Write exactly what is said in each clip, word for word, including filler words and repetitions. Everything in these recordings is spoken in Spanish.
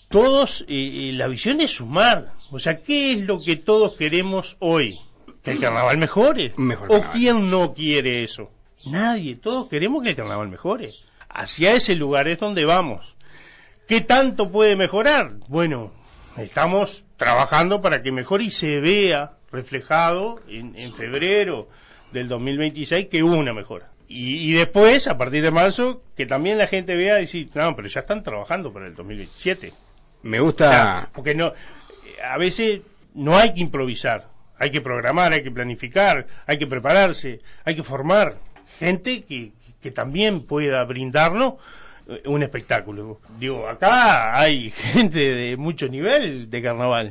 todos, eh, la visión es sumar. O sea, ¿qué es lo que todos queremos hoy? ¿Que el carnaval mejore? Mejor ¿O carnaval. quién no quiere eso? Nadie, todos queremos que el carnaval mejore. Hacia ese lugar es donde vamos. ¿Qué tanto puede mejorar? Bueno, estamos trabajando para que mejore y se vea reflejado en, en febrero del dos mil veintiséis que hubo una mejora. Y, y después, a partir de marzo, que también la gente vea y decir, no, pero ya están trabajando para el dos mil veintisiete. Me gusta... O sea, porque no, a veces no hay que improvisar, hay que programar, hay que planificar, hay que prepararse, hay que formar gente que, que también pueda brindarnos un espectáculo. Digo, acá hay gente de mucho nivel de carnaval.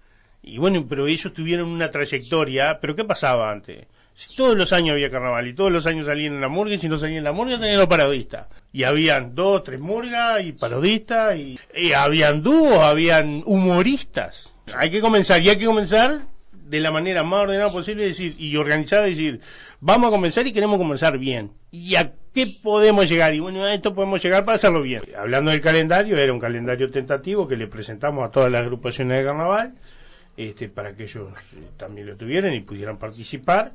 Y bueno, pero ellos tuvieron una trayectoria. ¿Pero qué pasaba antes? Si todos los años había carnaval y todos los años salían en la murga, y si no salían en la murga, salían los parodistas. Y habían dos, tres murgas y parodistas, y, y habían dúos, habían humoristas. Hay que comenzar, y hay que comenzar de la manera más ordenada posible, decir, y organizada, decir, vamos a comenzar y queremos comenzar bien. ¿Y a qué podemos llegar? Y bueno, a esto podemos llegar para hacerlo bien. Hablando del calendario, era un calendario tentativo que le presentamos a todas las agrupaciones de carnaval, este, para que ellos eh, también lo tuvieran y pudieran participar.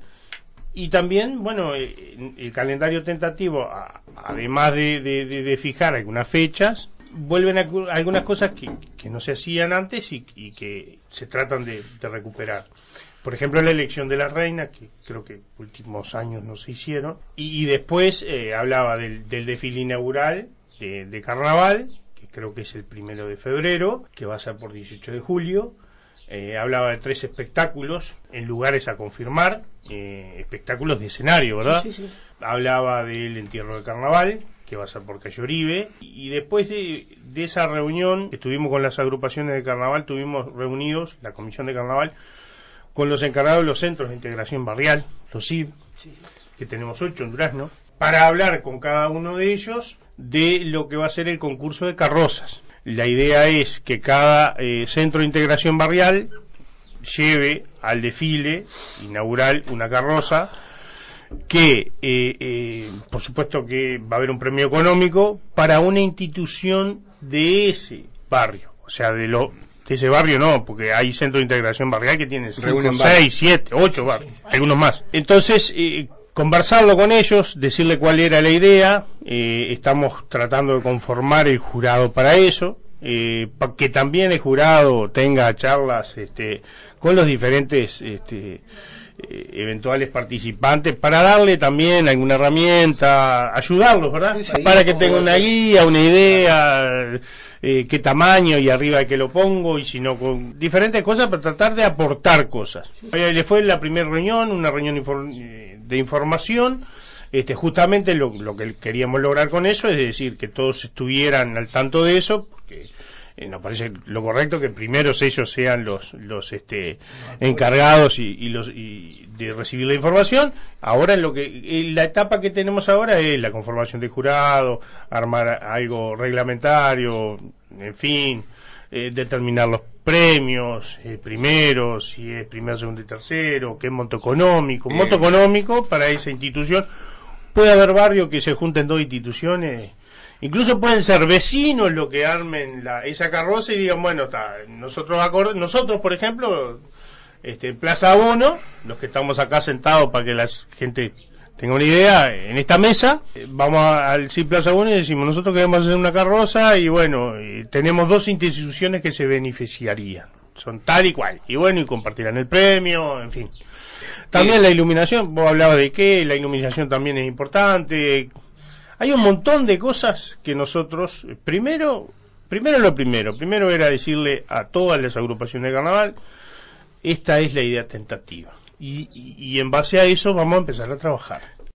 Y también, bueno, eh, el calendario tentativo, a, además de, de, de, de fijar algunas fechas, vuelven a, a algunas cosas que, que no se hacían antes y, y que se tratan de, de recuperar. Por ejemplo, la elección de la reina, que creo que últimos años no se hicieron. Y, y después eh, hablaba del, del desfile inaugural de, de carnaval, que creo que es el primero de febrero, que va a ser por dieciocho de julio. Eh, hablaba de tres espectáculos en lugares a confirmar, eh, espectáculos de escenario, ¿verdad? Sí, sí, sí. Hablaba del entierro de carnaval, que va a ser por Calle Oribe, y después de, de esa reunión que tuvimos con las agrupaciones de carnaval, tuvimos reunidos, la comisión de carnaval, con los encargados de los centros de integración barrial, los C I B, Sí. que tenemos ocho en Durazno, para hablar con cada uno de ellos de lo que va a ser el concurso de carrozas. La idea es que cada eh, centro de integración barrial lleve al desfile inaugural una carroza que, eh, eh, por supuesto que va a haber un premio económico para una institución de ese barrio, o sea, de lo de ese barrio no, porque hay centros de integración barrial que tienen cinco, seis, siete, ocho barrios, algunos más. Entonces, eh, conversarlo con ellos, decirle cuál era la idea, eh, estamos tratando de conformar el jurado para eso, eh, para que también el jurado tenga charlas este, con los diferentes este, eh, eventuales participantes, para darle también alguna herramienta, ayudarlos, ¿verdad? Sí, sí, para que como tenga una eso. guía, una idea, eh, qué tamaño y arriba de qué lo pongo, y si no, con diferentes cosas para tratar de aportar cosas. Eh, le fue la primera reunión, una reunión infor- de información, este, justamente lo, lo que queríamos lograr con eso es decir que todos estuvieran al tanto de eso, porque eh, nos parece lo correcto que primero ellos sean los los este encargados y, y los y de recibir la información. Ahora en lo que en la etapa que tenemos ahora es la conformación del jurado, armar algo reglamentario, en fin, eh, determinar los premios, eh, primero, si es primero, segundo y tercero, qué monto económico, Eh. monto económico para esa institución. Puede haber barrios que se junten dos instituciones, incluso pueden ser vecinos los que armen la, esa carroza y digan, bueno, está, nosotros acor- nosotros por ejemplo, este, en Plaza uno, los que estamos acá sentados para que la gente tenga una idea, en esta mesa, eh, vamos a- al C I Plaza uno y decimos, nosotros queremos hacer una carroza y bueno, y tenemos dos instituciones que se beneficiarían, son tal y cual, y bueno, y compartirán el premio, en fin. También la iluminación, vos hablabas de que la iluminación también es importante. Hay un montón de cosas que nosotros, primero, primero lo primero, primero era decirle a todas las agrupaciones de carnaval, esta es la idea tentativa. Y, y, y en base a eso vamos a empezar a trabajar.